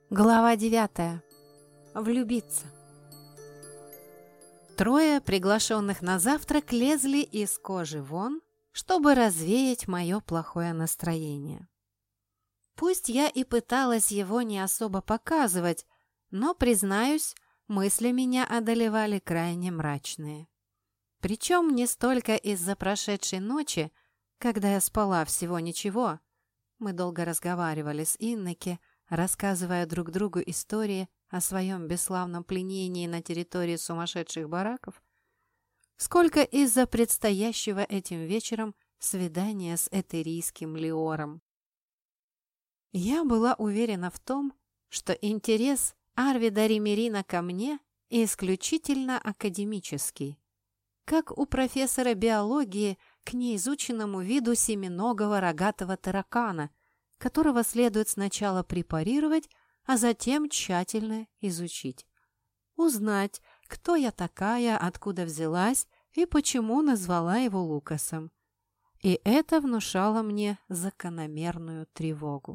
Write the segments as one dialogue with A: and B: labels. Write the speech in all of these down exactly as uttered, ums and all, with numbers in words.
A: Глава девятая. Влюбиться. Трое приглашенных на завтрак лезли из кожи вон, чтобы развеять мое плохое настроение. Пусть я и пыталась его не особо показывать, но, признаюсь, мысли меня одолевали крайне мрачные. Причем не столько из-за прошедшей ночи, когда я спала всего ничего. Мы долго разговаривали с Иннеке, рассказывая друг другу истории о своем бесславном пленении на территории сумасшедших бараков, сколько из-за предстоящего этим вечером свидания с этерийским Леором. Я была уверена в том, что интерес Арвида Римерина ко мне исключительно академический, как у профессора биологии к неизученному виду семиногого рогатого таракана, которого следует сначала препарировать, а затем тщательно изучить. Узнать, кто я такая, откуда взялась и почему назвала его Лукасом. И это внушало мне закономерную тревогу.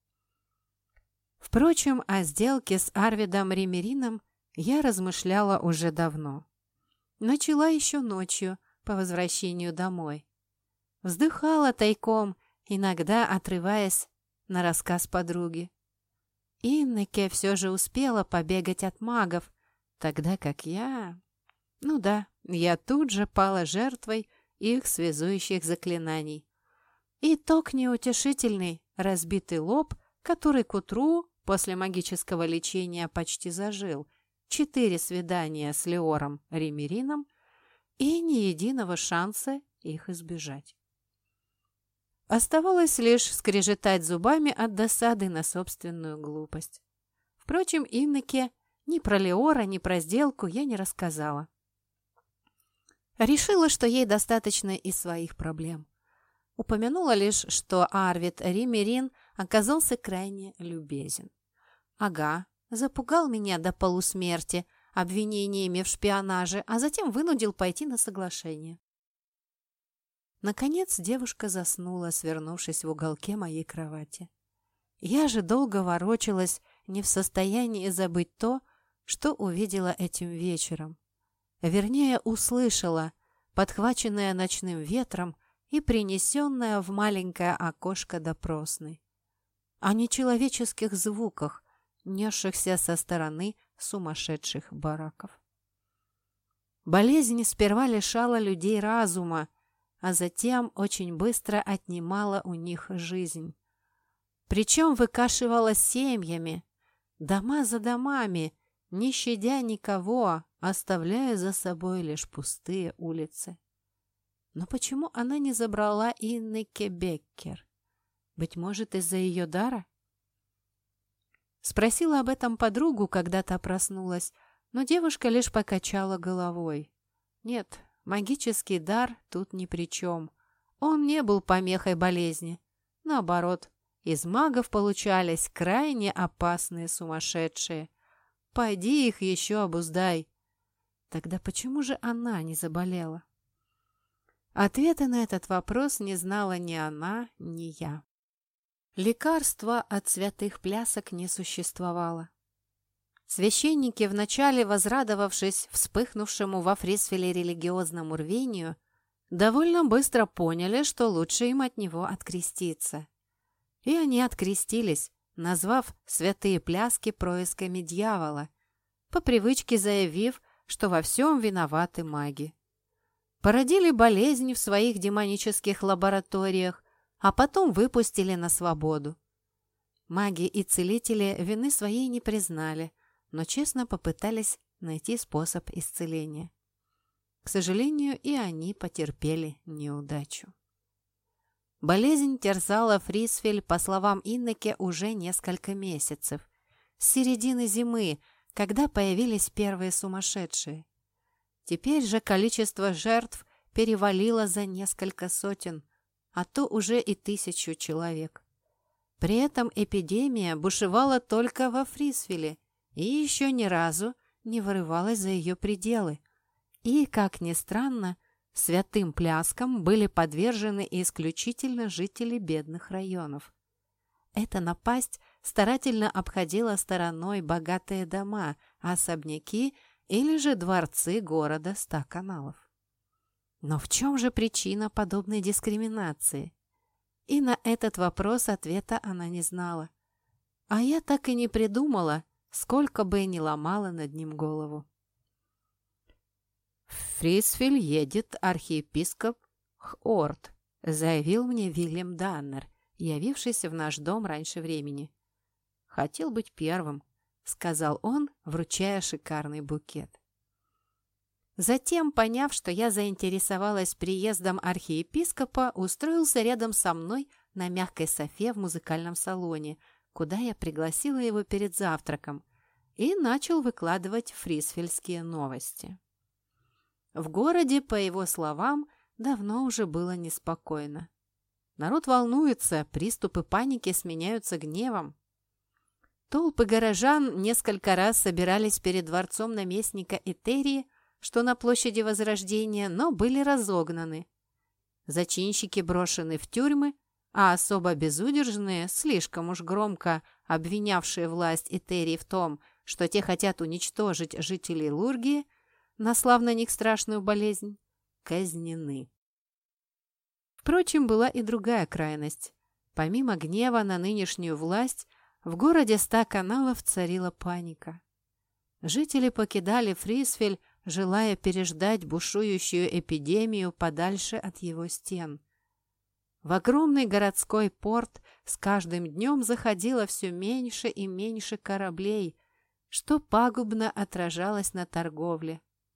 A: Впрочем, о сделке с Арвидом Римерином я размышляла уже давно. Начала еще ночью по возвращению домой. Вздыхала тайком, иногда отрываясь на рассказ подруги. Иннеке все же успела побегать от магов, тогда как я... Ну да, я тут же пала жертвой их связующих заклинаний. Итог неутешительный, разбитый лоб, который к утру после магического лечения почти зажил, четыре свидания с Леором Римерином и ни единого шанса их избежать. Оставалось лишь скрежетать зубами от досады на собственную глупость. Впрочем, Иннеке ни про Леора, ни про сделку я не рассказала. Решила, что ей достаточно и своих проблем. Упомянула лишь, что Арвид Римерин оказался крайне любезен. Ага, запугал меня до полусмерти обвинениями в шпионаже, а затем вынудил пойти на соглашение. Наконец девушка заснула, свернувшись в уголке моей кровати. Я же долго ворочалась, не в состоянии забыть то, что увидела этим вечером. Вернее, услышала, подхваченная ночным ветром и принесенная в маленькое окошко допросной. О нечеловеческих звуках, несшихся со стороны сумасшедших бараков. Болезнь сперва лишала людей разума, а затем очень быстро отнимала у них жизнь. Причем выкашивала семьями, дома за домами, не щадя никого, оставляя за собой лишь пустые улицы. Но почему она не забрала Иннеке Беккер? Быть может, из-за ее дара? Спросила об этом подругу, когда та проснулась, но девушка лишь покачала головой. Нет, магический дар тут ни при чем. Он не был помехой болезни. Наоборот, из магов получались крайне опасные сумасшедшие. Пойди их еще обуздай. Тогда почему же она не заболела? Ответа на этот вопрос не знала ни она, ни я. Лекарства от святых плясок не существовало. Священники, вначале возрадовавшись вспыхнувшему во Фрисфеле религиозному рвению, довольно быстро поняли, что лучше им от него откреститься. И они открестились, назвав святые пляски происками дьявола, по привычке заявив, что во всем виноваты маги. Породили болезнь в своих демонических лабораториях, а потом выпустили на свободу. Маги и целители вины своей не признали, но честно попытались найти способ исцеления. К сожалению, и они потерпели неудачу. Болезнь терзала Фрисфель, по словам Иннеке, уже несколько месяцев, с середины зимы, когда появились первые сумасшедшие. Теперь же количество жертв перевалило за несколько сотен, а то уже и тысячу человек. При этом эпидемия бушевала только во Фрисфеле и еще ни разу не вырывалась за ее пределы. И, как ни странно, святым пляскам были подвержены исключительно жители бедных районов. Эта напасть старательно обходила стороной богатые дома, особняки или же дворцы города ста каналов. Но в чем же причина подобной дискриминации? И на этот вопрос ответа она не знала. А я так и не придумала, сколько бы и не ломала над ним голову. «В Фрисфиль едет архиепископ Хорт», заявил мне Вильям Даннер, явившийся в наш дом раньше времени. «Хотел быть первым», — сказал он, вручая шикарный букет. Затем, поняв, что я заинтересовалась приездом архиепископа, устроился рядом со мной на мягкой софе в музыкальном салоне, куда я пригласила его перед завтраком, и начал выкладывать фрисфельские новости. В городе, по его словам, давно уже было неспокойно. Народ волнуется, приступы паники сменяются гневом. Толпы горожан несколько раз собирались перед дворцом наместника Этерии, что на площади Возрождения, но были разогнаны. Зачинщики брошены в тюрьмы, а особо безудержные, слишком уж громко обвинявшие власть Этерии в том, что те хотят уничтожить жителей Лургии, наслав на них страшную болезнь, казнены. Впрочем, была и другая крайность. Помимо гнева на нынешнюю власть, в городе ста каналов царила паника. Жители покидали Фрисфель, желая переждать бушующую эпидемию подальше от его стен. В огромный городской порт с каждым днем заходило все меньше и меньше кораблей, что пагубно отражалось на торговле.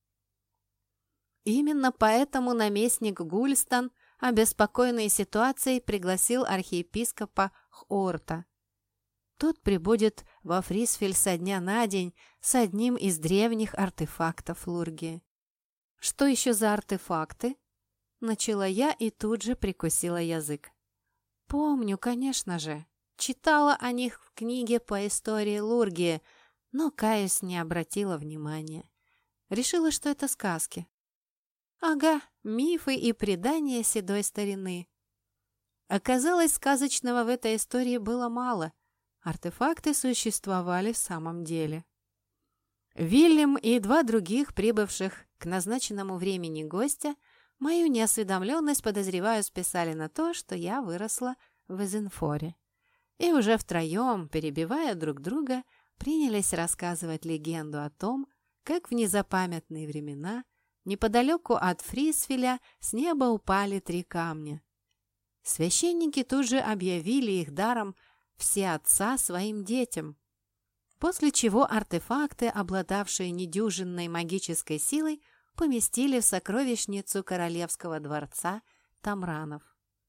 A: Именно поэтому наместник Гульстан, обеспокоенный ситуацией, пригласил архиепископа Хорта. Тот прибудет во Фрисфель со дня на день с одним из древних артефактов Лургии. «Что еще за артефакты?» Начала я и тут же прикусила язык. «Помню, конечно же. Читала о них в книге по истории Лургии, но, каюсь, не обратила внимания. Решила, что это сказки. Ага, мифы и предания седой старины. Оказалось, сказочного в этой истории было мало. Артефакты существовали в самом деле. Вильям и два других прибывших к назначенному времени гостя мою неосведомленность, подозреваю, списали на то, что я выросла в Эзенфоре. И уже втроем, перебивая друг друга, принялись рассказывать легенду о том, как в незапамятные времена неподалеку от Фрисфеля с неба упали три камня. Священники тут же объявили их даром всеотца своим детям, после чего артефакты, обладавшие недюжинной магической силой, поместили в сокровищницу королевского дворца Тамранов.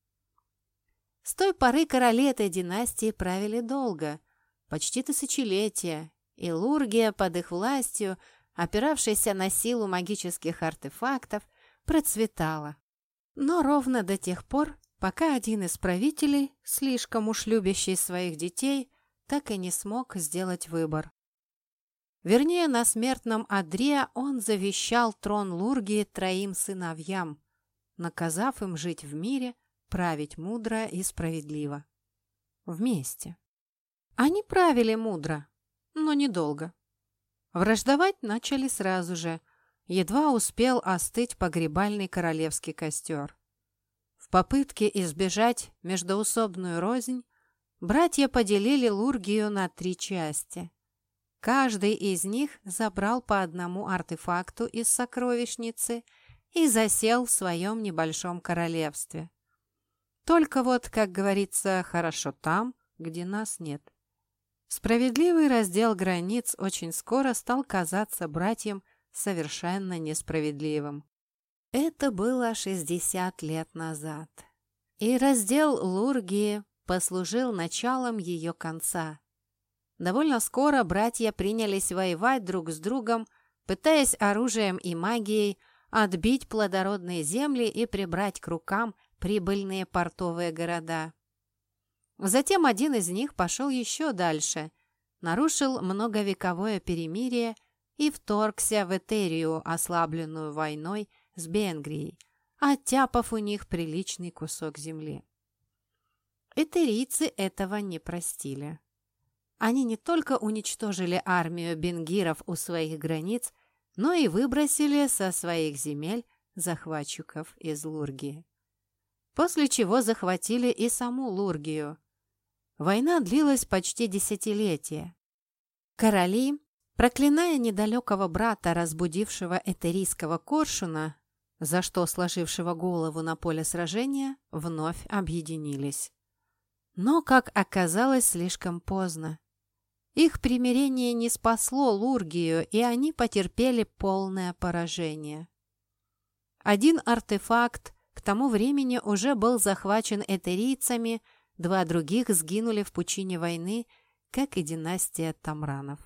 A: С той поры короли этой династии правили долго, почти тысячелетия, и Лургия под их властью, опиравшаяся на силу магических артефактов, процветала. Но ровно до тех пор, пока один из правителей, слишком уж любящий своих детей, так и не смог сделать выбор. Вернее, на смертном одре он завещал трон Лургии троим сыновьям, наказав им жить в мире, править мудро и справедливо. Вместе. Они правили мудро, но недолго. Враждовать начали сразу же, едва успел остыть погребальный королевский костер. В попытке избежать междоусобную рознь, братья поделили Лургию на три части. Каждый из них забрал по одному артефакту из сокровищницы и засел в своем небольшом королевстве. Только вот, как говорится, хорошо там, где нас нет. Справедливый раздел границ очень скоро стал казаться братьям совершенно несправедливым. Это было шестьдесят лет назад. И раздел Лургии послужил началом ее конца. Довольно скоро братья принялись воевать друг с другом, пытаясь оружием и магией отбить плодородные земли и прибрать к рукам прибыльные портовые города. Затем один из них пошел еще дальше, нарушил многовековое перемирие и вторгся в Этерию, ослабленную войной с Бенгрией, оттяпав у них приличный кусок земли. Этерийцы этого не простили. Они не только уничтожили армию бенгиров у своих границ, но и выбросили со своих земель захватчиков из Лургии. После чего захватили и саму Лургию. Война длилась почти десятилетие. Короли, проклиная недалекого брата, разбудившего этерийского коршуна, за что сложившего голову на поле сражения, вновь объединились. Но, как оказалось, слишком поздно. Их примирение не спасло Лургию, и они потерпели полное поражение. Один артефакт к тому времени уже был захвачен этерийцами, два других сгинули в пучине войны, как и династия Тамранов.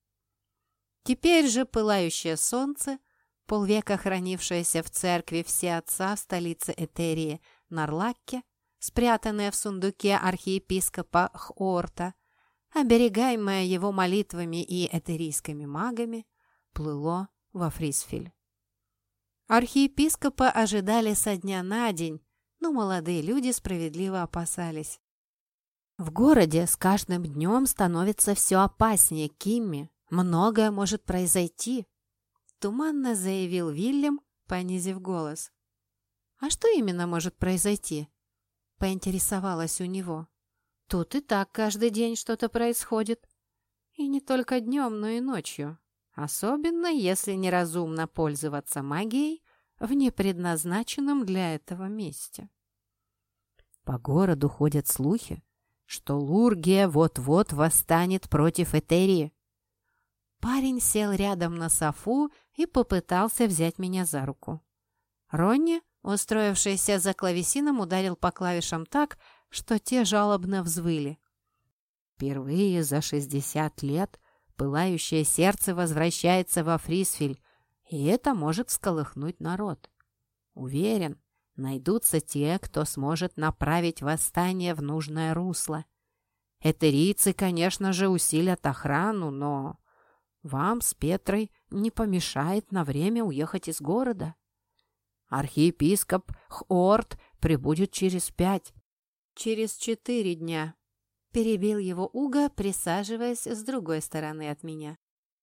A: Теперь же пылающее солнце, полвека хранившееся в церкви Всеотца в столице Этерии Нарлакке, спрятанное в сундуке архиепископа Хоорта, оберегаемое его молитвами и этерийскими магами, плыло во Фрисфиль. Архиепископа ожидали со дня на день, но молодые люди справедливо опасались. «В городе с каждым днем становится все опаснее, Кимми. Многое может произойти», — туманно заявил Вильям, понизив голос. «А что именно может произойти?» — поинтересовалась у него. «Тут и так каждый день что-то происходит. И не только днем, но и ночью. Особенно, если неразумно пользоваться магией в непредназначенном для этого месте». «По городу ходят слухи, что Лургия вот-вот восстанет против Этерии». Парень сел рядом на софу и попытался взять меня за руку. Ронни, устроившийся за клавесином, ударил по клавишам так, что те жалобно взвыли. Впервые за шестьдесят лет пылающее сердце возвращается во Фрисфиль, и это может всколыхнуть народ. Уверен, найдутся те, кто сможет направить восстание в нужное русло. Этерийцы, конечно же, усилят охрану, но вам с Петрой не помешает на время уехать из города. Архиепископ Хоорт прибудет через пять. Через четыре дня, перебил его Уга, присаживаясь с другой стороны от меня.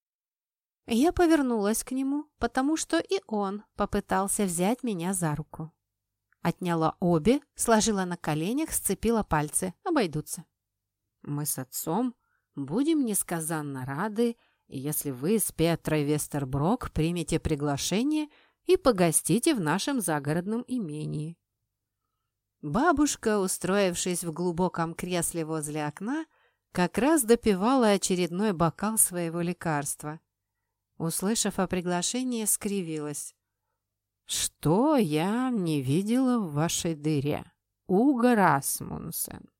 A: Я повернулась к нему, потому что и он попытался взять меня за руку. Отняла обе, сложила на коленях, сцепила пальцы. Обойдутся. Мы с отцом будем несказанно рады, если вы с Петрой Вестерброк примете приглашение и погостите в нашем загородном имении. Бабушка, устроившись в глубоком кресле возле окна, как раз допивала очередной бокал своего лекарства. Услышав о приглашении, скривилась. «Что я не видела в вашей дыре, Уга Расмунсен?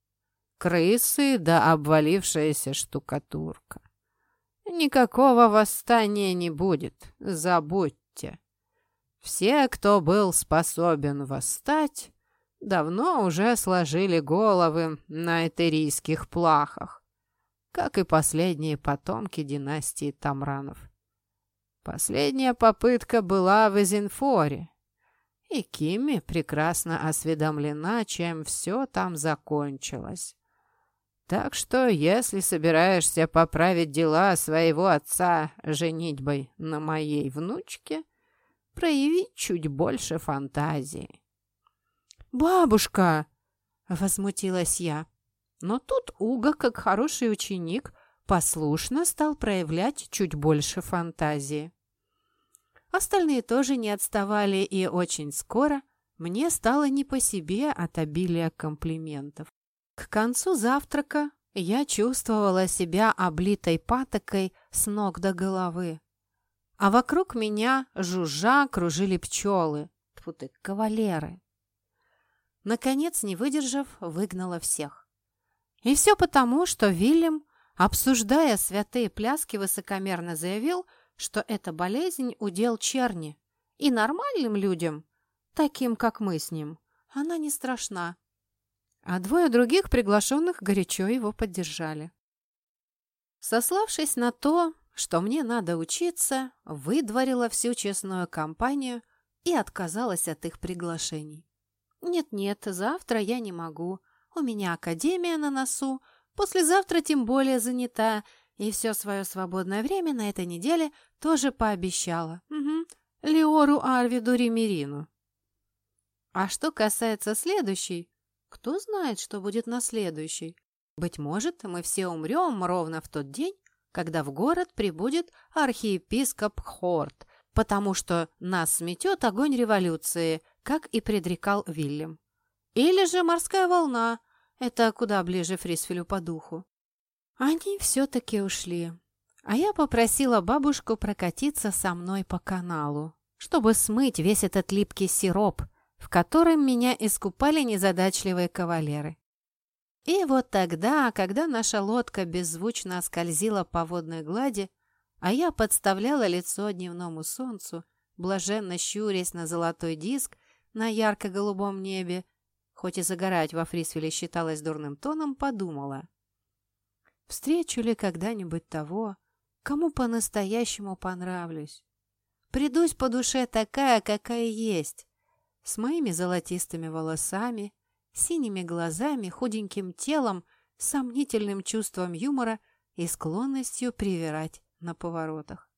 A: Крысы да обвалившаяся штукатурка. Никакого восстания не будет, забудьте. Все, кто был способен восстать, давно уже сложили головы на этерийских плахах, как и последние потомки династии Тамранов. Последняя попытка была в Эзенфоре, и Кимми прекрасно осведомлена, чем все там закончилось. Так что, если собираешься поправить дела своего отца женитьбой на моей внучке, прояви чуть больше фантазии». «Бабушка!» — возмутилась я. Но тут Уга, как хороший ученик, послушно стал проявлять чуть больше фантазии. Остальные тоже не отставали, и очень скоро мне стало не по себе от обилия комплиментов. К концу завтрака я чувствовала себя облитой патокой с ног до головы, а вокруг меня жужжа кружили пчелы, тьфу ты, кавалеры. Наконец, не выдержав, выгнала всех. И все потому, что Вильям, обсуждая святые пляски, высокомерно заявил, что эта болезнь удел черни, и нормальным людям, таким, как мы с ним, она не страшна. А двое других приглашенных горячо его поддержали. Сославшись на то, что мне надо учиться, выдворила всю честную компанию и отказалась от их приглашений. «Нет-нет, завтра я не могу. У меня академия на носу, Послезавтра тем более занята, и все свое свободное время на этой неделе тоже пообещала. Угу. Леору Арвиду Ремерину. А что касается следующей, кто знает, что будет на следующей? Быть может, мы все умрем ровно в тот день, когда в город прибудет архиепископ Хорт, потому что нас сметет огонь революции, как и предрекал Вильям. Или же морская волна. Это куда ближе Фрисфелю по духу. Они все-таки ушли. А я попросила бабушку прокатиться со мной по каналу, чтобы смыть весь этот липкий сироп, в котором меня искупали незадачливые кавалеры. И вот тогда, когда наша лодка беззвучно скользила по водной глади, а я подставляла лицо дневному солнцу, блаженно щурясь на золотой диск на ярко-голубом небе, хоть и загорать во Фрисфеле считалось дурным тоном, подумала. Встречу ли когда-нибудь того, кому по-настоящему понравлюсь? Придусь по душе такая, какая есть, с моими золотистыми волосами, синими глазами, худеньким телом, сомнительным чувством юмора и склонностью привирать на поворотах.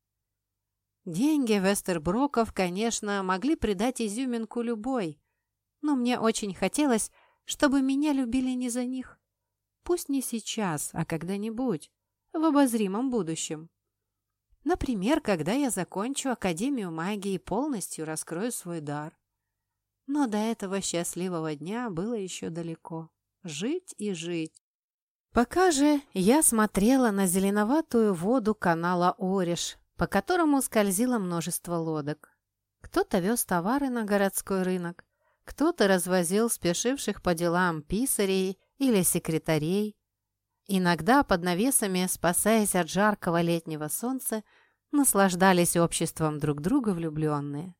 A: Деньги Вестерброков, конечно, могли придать изюминку любой, но мне очень хотелось, чтобы меня любили не за них. Пусть не сейчас, а когда-нибудь, в обозримом будущем. Например, когда я закончу Академию магии и полностью раскрою свой дар. Но до этого счастливого дня было еще далеко. Жить и жить. Пока же я смотрела на зеленоватую воду канала Ориш, по которому скользило множество лодок. Кто-то вез товары на городской рынок, кто-то развозил спешивших по делам писарей или секретарей. Иногда под навесами, спасаясь от жаркого летнего солнца, наслаждались обществом друг друга влюбленные.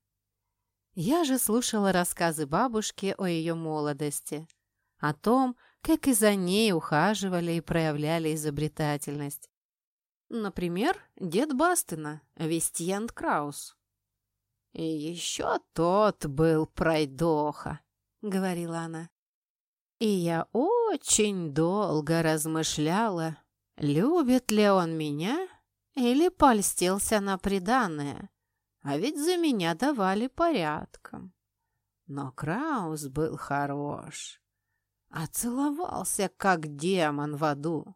A: Я же слушала рассказы бабушки о ее молодости, о том, как и за ней ухаживали и проявляли изобретательность. Например, дед Бастена, Вестьян Краус. «И еще тот был пройдоха», — говорила она. «И я очень долго размышляла, любит ли он меня или польстился на приданое, а ведь за меня давали порядком. Но Краус был хорош, а целовался, как демон в аду.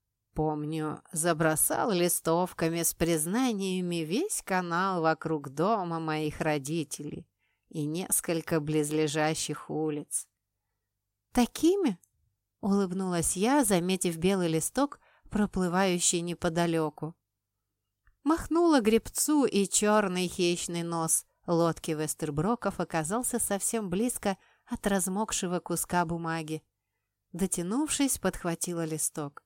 A: Помню, забросал листовками с признаниями весь канал вокруг дома моих родителей и несколько близлежащих улиц. «Такими?» — улыбнулась я, заметив белый листок, проплывающий неподалеку. Махнула гребцу, и черный хищный нос лодки Вестерброков оказался совсем близко от размокшего куска бумаги. Дотянувшись, подхватила листок.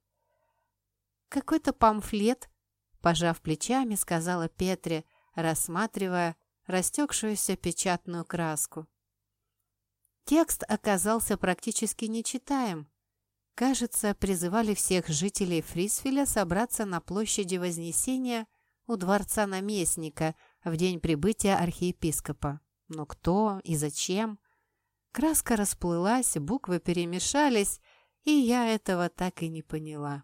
A: «Какой-то памфлет», — пожав плечами, сказала Петре, рассматривая растекшуюся печатную краску. Текст оказался практически нечитаем. Кажется, призывали всех жителей Фрисфеля собраться на площади Вознесения у дворца наместника в день прибытия архиепископа. Но кто и зачем? Краска расплылась, буквы перемешались, и я этого так и не поняла.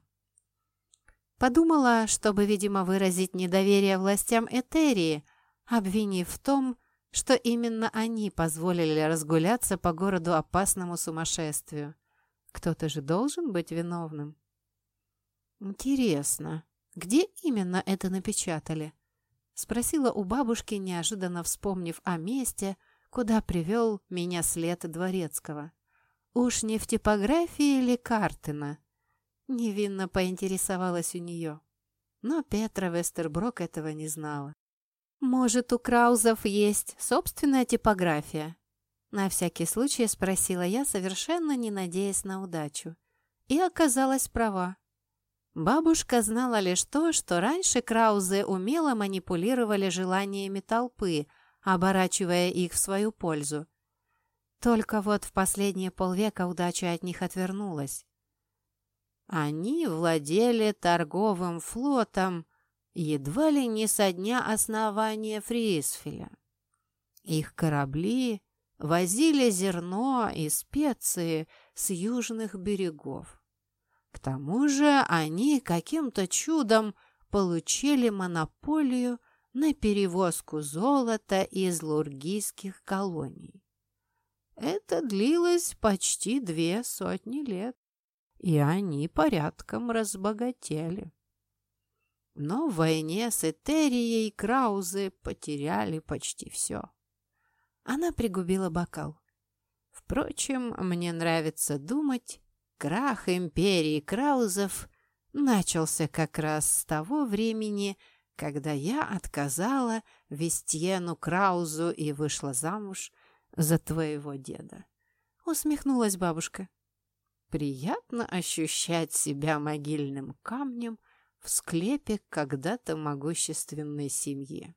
A: Подумала, чтобы, видимо, выразить недоверие властям Этерии, обвинив в том, что именно они позволили разгуляться по городу опасному сумасшествию. Кто-то же должен быть виновным. «Интересно, где именно это напечатали?» — спросила у бабушки, неожиданно вспомнив о месте, куда привел меня след дворецкого. «Уж не в типографии или Картена?» Невинно поинтересовалась у нее. Но Петра Вестерброк этого не знала. «Может, у Краузов есть собственная типография?» На всякий случай спросила я, совершенно не надеясь на удачу. И оказалась права. Бабушка знала лишь то, что раньше Краузы умело манипулировали желаниями толпы, оборачивая их в свою пользу. Только вот в последние полвека удача от них отвернулась. Они владели торговым флотом едва ли не со дня основания Фрисфеля. Их корабли возили зерно и специи с южных берегов. К тому же они каким-то чудом получили монополию на перевозку золота из лургийских колоний. Это длилось почти две сотни лет, и они порядком разбогатели. Но в войне с Этерией Краузы потеряли почти все. Она пригубила бокал. Впрочем, мне нравится думать, крах империи Краузов начался как раз с того времени, когда я отказала Вестьену Краузу и вышла замуж за твоего деда. Усмехнулась бабушка. Приятно ощущать себя могильным камнем в склепе когда-то могущественной семьи.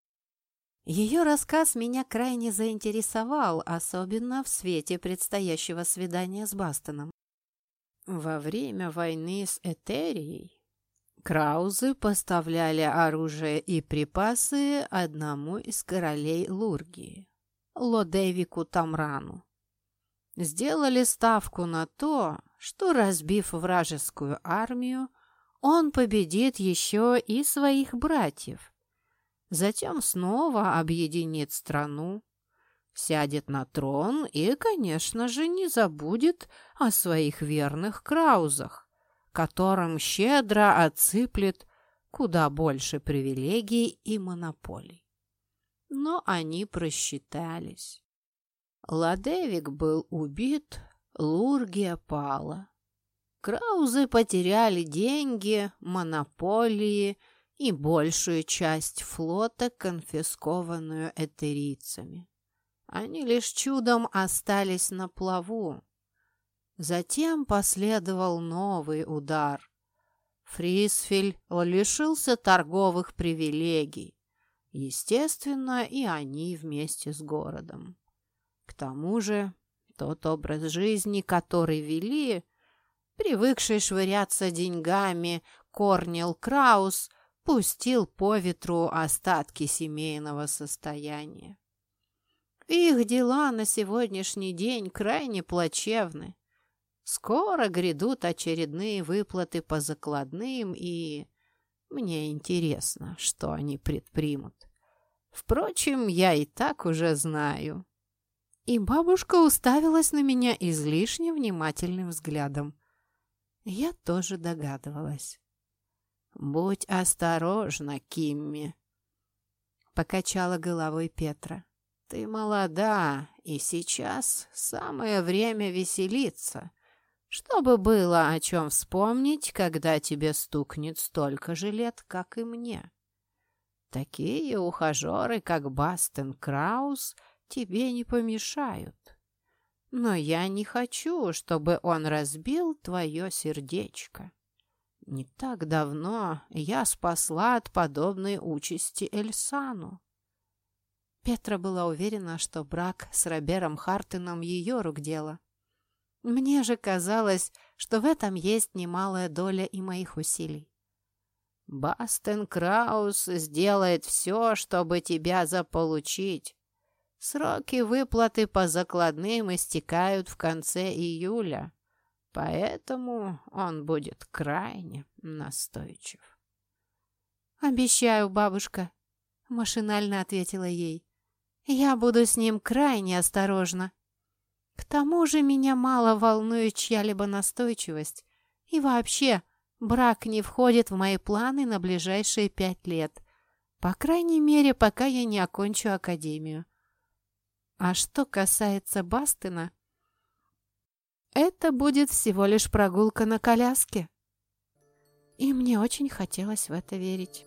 A: Ее рассказ меня крайне заинтересовал, особенно в свете предстоящего свидания с Бастоном. Во время войны с Этерией Краузы поставляли оружие и припасы одному из королей Лургии, Лодевику Тамрану. Сделали ставку на то, что, разбив вражескую армию, он победит еще и своих братьев. Затем снова объединит страну, сядет на трон и, конечно же, не забудет о своих верных Краузах, которым щедро отсыплет куда больше привилегий и монополий. Но они просчитались. Лодевик был убит, Лургия пала. Краузы потеряли деньги, монополии и большую часть флота, конфискованную этерийцами. Они лишь чудом остались на плаву. Затем последовал новый удар. Фрисфель лишился торговых привилегий. Естественно, и они вместе с городом. К тому же, тот образ жизни, который вели, привыкший швыряться деньгами Корнел Краус, пустил по ветру остатки семейного состояния. Их дела на сегодняшний день крайне плачевны. Скоро грядут очередные выплаты по закладным, и мне интересно, что они предпримут. Впрочем, я и так уже знаю. И бабушка уставилась на меня излишне внимательным взглядом. Я тоже догадывалась. «Будь осторожна, Кимми», — покачала головой Петра. «Ты молода, и сейчас самое время веселиться, чтобы было о чем вспомнить, когда тебе стукнет столько же лет, как и мне. Такие ухажеры, как Бастен Краус, тебе не помешают. Но я не хочу, чтобы он разбил твое сердечко. Не так давно я спасла от подобной участи Эльсану». Петра была уверена, что брак с Робером Хартеном ее рук дело. Мне же казалось, что в этом есть немалая доля и моих усилий. «Бастен Краус сделает все, чтобы тебя заполучить. Сроки выплаты по закладным истекают в конце июля, поэтому он будет крайне настойчив». «Обещаю, бабушка», — машинально ответила ей. «Я буду с ним крайне осторожна. К тому же меня мало волнует чья-либо настойчивость. И вообще, брак не входит в мои планы на ближайшие пять лет. По крайней мере, пока я не окончу академию. А что касается Бастена, это будет всего лишь прогулка на коляске». И мне очень хотелось в это верить.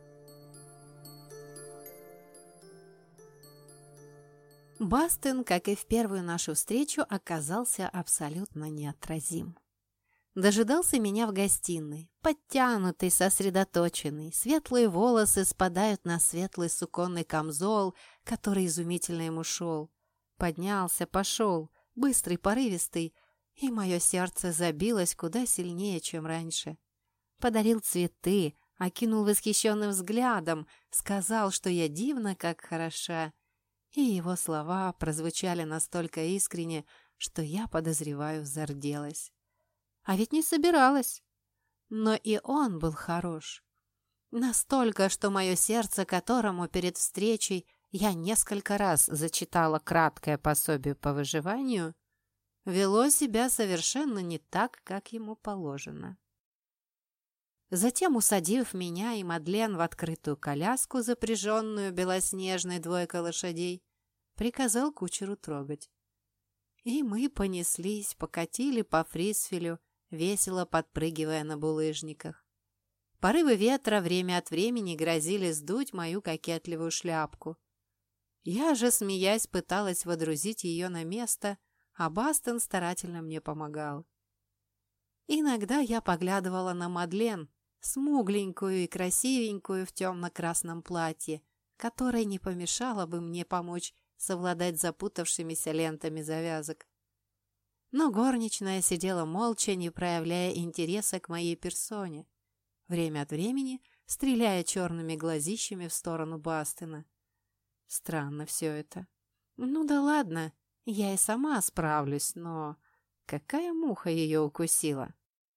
A: Бастен, как и в первую нашу встречу, оказался абсолютно неотразим. Дожидался меня в гостиной, подтянутый, сосредоточенный. Светлые волосы спадают на светлый суконный камзол, который изумительно ему шел. Поднялся, пошел, быстрый, порывистый, и мое сердце забилось куда сильнее, чем раньше. Подарил цветы, окинул восхищенным взглядом, сказал, что я дивна, как хороша. И его слова прозвучали настолько искренне, что я, подозреваю, зарделась. А ведь не собиралась. Но и он был хорош. Настолько, что мое сердце, которому перед встречей я несколько раз зачитала краткое пособие по выживанию, вело себя совершенно не так, как ему положено. Затем, усадив меня и Мадлен в открытую коляску, запряженную белоснежной двойкой лошадей, приказал кучеру трогать. И мы понеслись, покатили по Фрисфелю, весело подпрыгивая на булыжниках. Порывы ветра время от времени грозили сдуть мою кокетливую шляпку. Я же, смеясь, пыталась водрузить ее на место, а Бастон старательно мне помогал. Иногда я поглядывала на Мадлен, смугленькую и красивенькую в темно-красном платье, которой не помешало бы мне помочь совладать запутавшимися лентами завязок. Но горничная сидела молча, не проявляя интереса к моей персоне, время от времени стреляя черными глазищами в сторону Бастона. Странно все это. Ну да ладно, я и сама справлюсь, но какая муха ее укусила?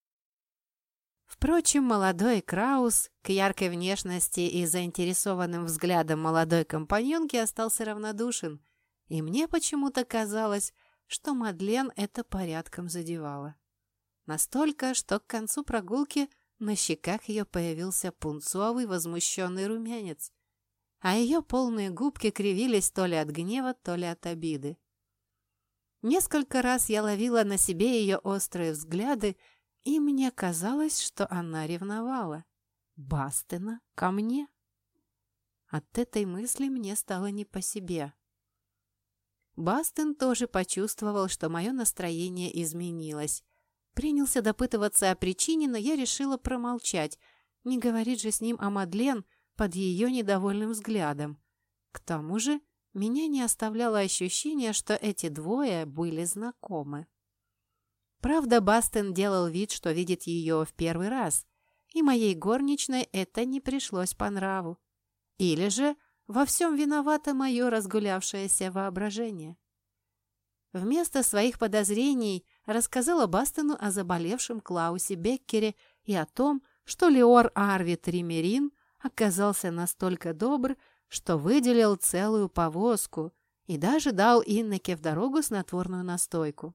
A: Впрочем, молодой Краус к яркой внешности и заинтересованным взглядом молодой компаньонки остался равнодушен, и мне почему-то казалось, что Мадлен это порядком задевало. Настолько, что к концу прогулки на щеках ее появился пунцовый возмущенный румянец, а ее полные губки кривились то ли от гнева, то ли от обиды. Несколько раз я ловила на себе ее острые взгляды, и мне казалось, что она ревновала Бастона ко мне. От этой мысли мне стало не по себе. Бастон тоже почувствовал, что мое настроение изменилось. Принялся допытываться о причине, но я решила промолчать, не говорить же с ним о Мадлен под ее недовольным взглядом. К тому же меня не оставляло ощущение, что эти двое были знакомы. Правда, Бастон делал вид, что видит ее в первый раз, и моей горничной это не пришлось по нраву. Или же во всем виновато мое разгулявшееся воображение. Вместо своих подозрений рассказала Бастону о заболевшем Клаусе Беккере и о том, что Леор Арвид Римерин оказался настолько добр, что выделил целую повозку и даже дал Иннеке в дорогу снотворную настойку.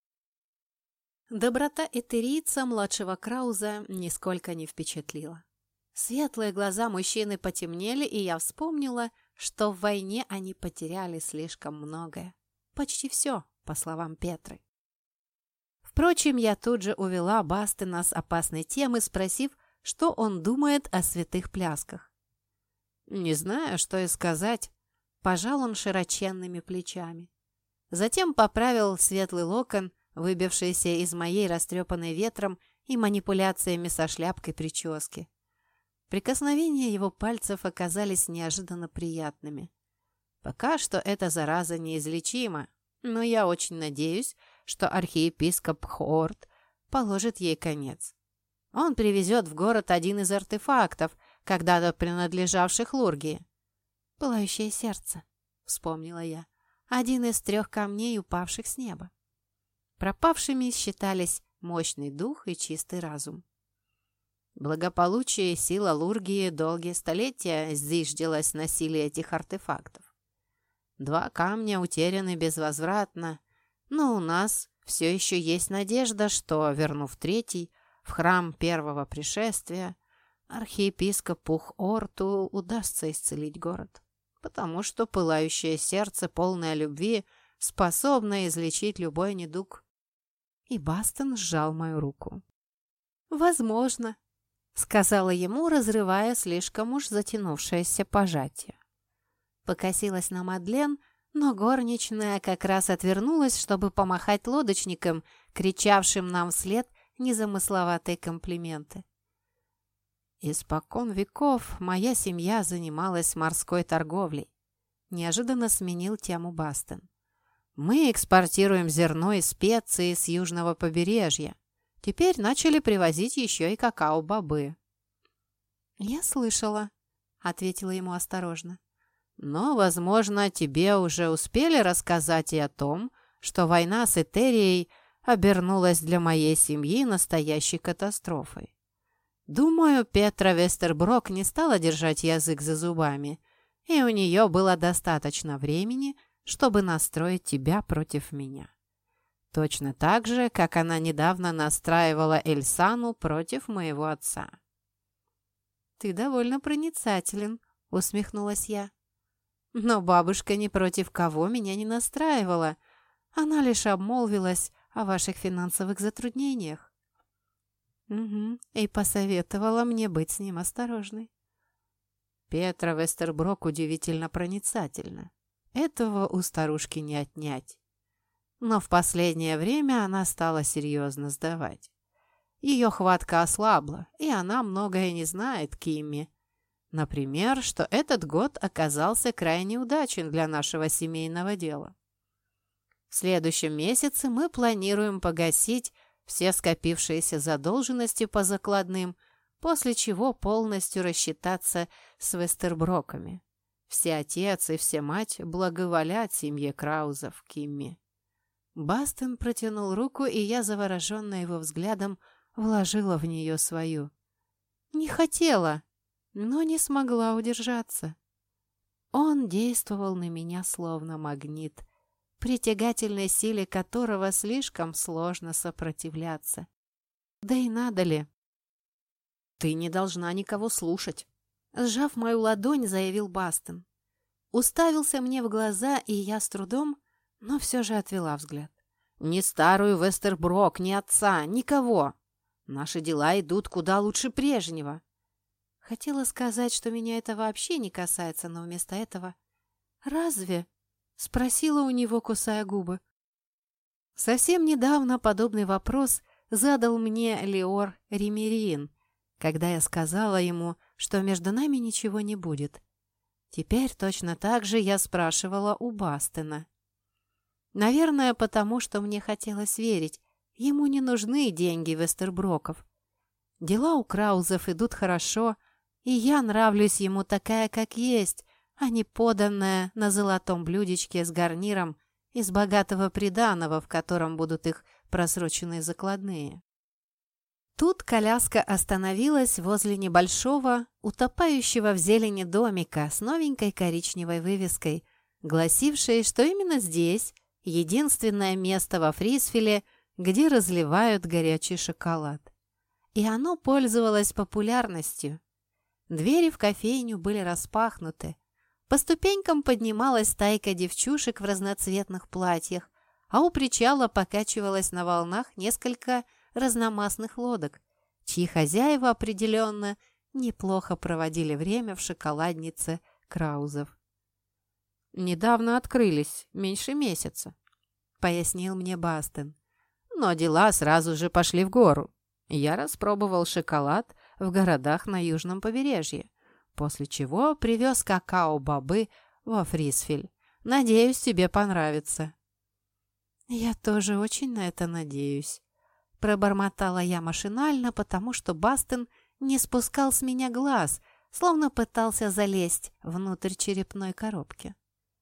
A: Доброта этерийца младшего Крауза нисколько не впечатлила. Светлые глаза мужчины потемнели, и я вспомнила, что в войне они потеряли слишком многое. Почти все, по словам Петры. Впрочем, я тут же увела Бастона с опасной темы, спросив, что он думает о святых плясках. «Не знаю, что и сказать», – пожал он широченными плечами. Затем поправил светлый локон, выбившийся из моей растрепанной ветром и манипуляциями со шляпкой прически. Прикосновения его пальцев оказались неожиданно приятными. Пока что эта зараза неизлечима, но я очень надеюсь, что архиепископ Хорт положит ей конец. Он привезет в город один из артефактов, когда-то принадлежавших Лургии. «Пылающее сердце», — вспомнила я, — один из трех камней, упавших с неба. Пропавшими считались мощный дух и чистый разум. Благополучие и сила Лургии долгие столетия зиждилось на силе этих артефактов. Два камня утеряны безвозвратно, но у нас все еще есть надежда, что, вернув третий в храм первого пришествия, архиепископу Хорту удастся исцелить город, потому что пылающее сердце, полное любви, способно излечить любой недуг. И Бастон сжал мою руку. «Возможно», — сказала ему, разрывая слишком уж затянувшееся пожатие. Покосилась на Мадлен, но горничная как раз отвернулась, чтобы помахать лодочникам, кричавшим нам вслед незамысловатые комплименты. «Испокон веков моя семья занималась морской торговлей», — неожиданно сменил тему Бастон. «Мы экспортируем зерно и специи с южного побережья. Теперь начали привозить еще и какао-бобы». «Я слышала», — ответила ему осторожно. «Но, возможно, тебе уже успели рассказать и о том, что война с Этерией обернулась для моей семьи настоящей катастрофой. Думаю, Петра Вестерброк не стала держать язык за зубами, и у нее было достаточно времени, чтобы настроить тебя против меня. Точно так же, как она недавно настраивала Эльсану против моего отца. «Ты довольно проницателен», — усмехнулась я. «Но бабушка ни против кого меня не настраивала. Она лишь обмолвилась о ваших финансовых затруднениях. Угу, и посоветовала мне быть с ним осторожной». Петра Вестерброк удивительно проницательна. Этого у старушки не отнять. Но в последнее время она стала серьезно сдавать. Ее хватка ослабла, и она многое не знает, Кимми. Например, что этот год оказался крайне удачен для нашего семейного дела. В следующем месяце мы планируем погасить все скопившиеся задолженности по закладным, после чего полностью рассчитаться с Вестерброками. Все отец и все мать благоволят семье Краузов, Кимми. Бастен протянул руку, и я, завороженная его взглядом, вложила в нее свою. Не хотела, но не смогла удержаться. Он действовал на меня словно магнит, притягательной силе которого слишком сложно сопротивляться. Да и надо ли? «Ты не должна никого слушать», — сжав мою ладонь, заявил Бастен. Уставился мне в глаза, и я с трудом, но все же отвела взгляд. «Ни старую Вестерброк, ни отца, никого. Наши дела идут куда лучше прежнего». Хотела сказать, что меня это вообще не касается, но вместо этого... «Разве?» — спросила у него, кусая губы. Совсем недавно подобный вопрос задал мне Леор Ремерин, когда я сказала ему, что между нами ничего не будет. Теперь точно так же я спрашивала у Бастена. Наверное, потому что мне хотелось верить, ему не нужны деньги Вестерброков. Дела у Краузов идут хорошо, и я нравлюсь ему такая, как есть, а не поданная на золотом блюдечке с гарниром из богатого приданого, в котором будут их просроченные закладные. Тут коляска остановилась возле небольшого, утопающего в зелени домика с новенькой коричневой вывеской, гласившей, что именно здесь единственное место во Фрисфиле, где разливают горячий шоколад. И оно пользовалось популярностью. Двери в кофейню были распахнуты. По ступенькам поднималась стайка девчушек в разноцветных платьях, а у причала покачивалось на волнах несколько разномастных лодок, чьи хозяева определенно неплохо проводили время в шоколаднице Краузов. «Недавно открылись, меньше месяца», — пояснил мне Бастен. «Но дела сразу же пошли в гору. Я распробовал шоколад в городах на южном побережье, после чего привез какао-бобы во Фрисфиль. Надеюсь, тебе понравится». «Я тоже очень на это надеюсь», — пробормотала я машинально, потому что Бастен не спускал с меня глаз, словно пытался залезть внутрь черепной коробки.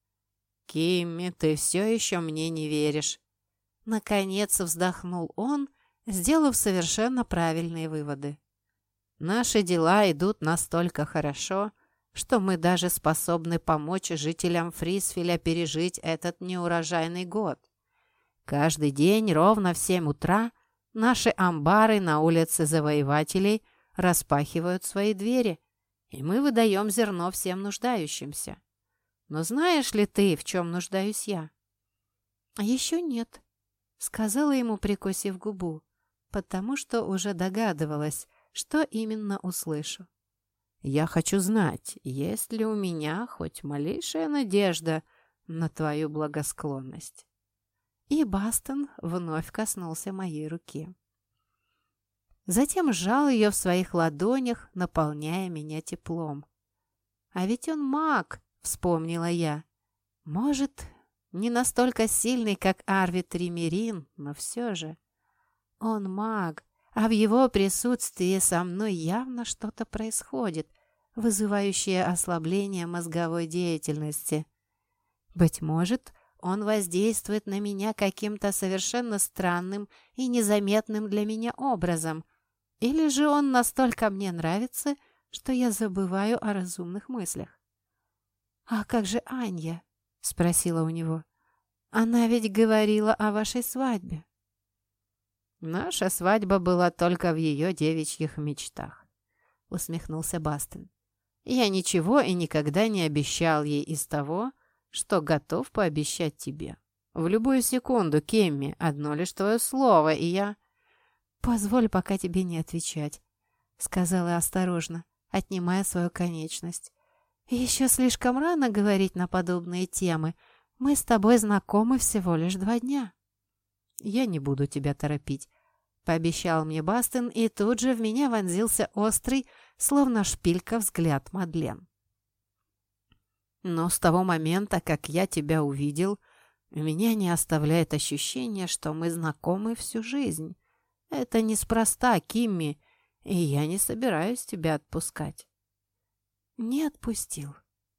A: «Кимми, ты все еще мне не веришь». Наконец вздохнул он, сделав совершенно правильные выводы. «Наши дела идут настолько хорошо, что мы даже способны помочь жителям Фрисфиля пережить этот неурожайный год. Каждый день ровно в семь утра наши амбары на улице Завоевателей распахивают свои двери, и мы выдаем зерно всем нуждающимся. Но знаешь ли ты, в чем нуждаюсь я?» «Еще нет», — сказала ему, прикусив губу, потому что уже догадывалась, что именно услышу. «Я хочу знать, есть ли у меня хоть малейшая надежда на твою благосклонность». И Бастен вновь коснулся моей руки. Затем сжал ее в своих ладонях, наполняя меня теплом. «А ведь он маг», — вспомнила я. «Может, не настолько сильный, как Арвид Ремерин, но все же. Он маг, а в его присутствии со мной явно что-то происходит, вызывающее ослабление мозговой деятельности. Быть может, он воздействует на меня каким-то совершенно странным и незаметным для меня образом, или же он настолько мне нравится, что я забываю о разумных мыслях. «А как же Анья?» — спросила у него. «Она ведь говорила о вашей свадьбе». «Наша свадьба была только в ее девичьих мечтах», — усмехнулся Бастен. «Я ничего и никогда не обещал ей из того, что готов пообещать тебе. В любую секунду, Кемми, одно лишь твое слово, и я...» «Позволь пока тебе не отвечать», — сказала осторожно, отнимая свою конечность. «Еще слишком рано говорить на подобные темы. Мы с тобой знакомы всего лишь два дня». «Я не буду тебя торопить», — пообещал мне Бастен, и тут же в меня вонзился острый, словно шпилька, взгляд Мадлен. «Но с того момента, как я тебя увидел, меня не оставляет ощущение, что мы знакомы всю жизнь. Это неспроста, Кимми, и я не собираюсь тебя отпускать». Не отпустил.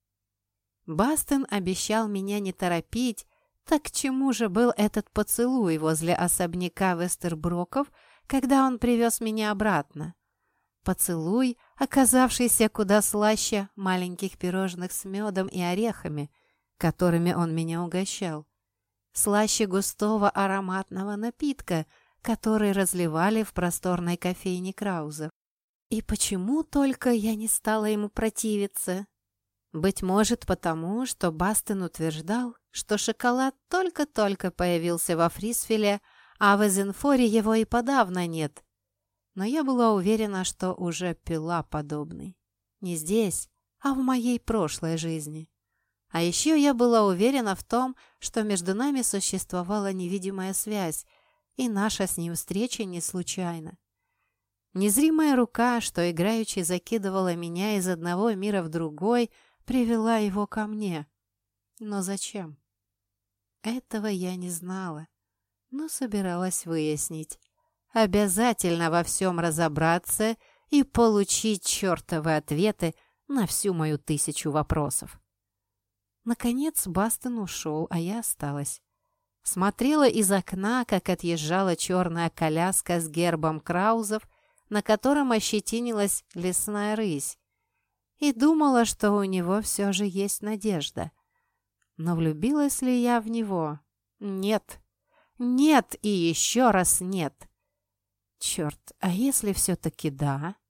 A: Бастен обещал меня не торопить, так к чему же был этот поцелуй возле особняка Вестерброков, когда он привез меня обратно? Поцелуй, оказавшийся куда слаще маленьких пирожных с медом и орехами, которыми он меня угощал. Слаще густого ароматного напитка, который разливали в просторной кофейне Краузов. И почему только я не стала ему противиться? Быть может, потому, что Бастен утверждал, что шоколад только-только появился во Фрисфиле, а в Эзенфоре его и подавно нет. Но я была уверена, что уже пила подобный. Не здесь, а в моей прошлой жизни. А еще я была уверена в том, что между нами существовала невидимая связь, и наша с ним встреча не случайна. Незримая рука, что играючи закидывала меня из одного мира в другой, привела его ко мне. Но зачем? Этого я не знала, но собиралась выяснить. Обязательно во всем разобраться и получить чертовы ответы на всю мою тысячу вопросов. Наконец Бастен ушел, а я осталась. Смотрела из окна, как отъезжала черная коляска с гербом Краузов, на котором ощетинилась лесная рысь, и думала, что у него все же есть надежда. Но влюбилась ли я в него? Нет. Нет и еще раз нет. Черт, а если все-таки да?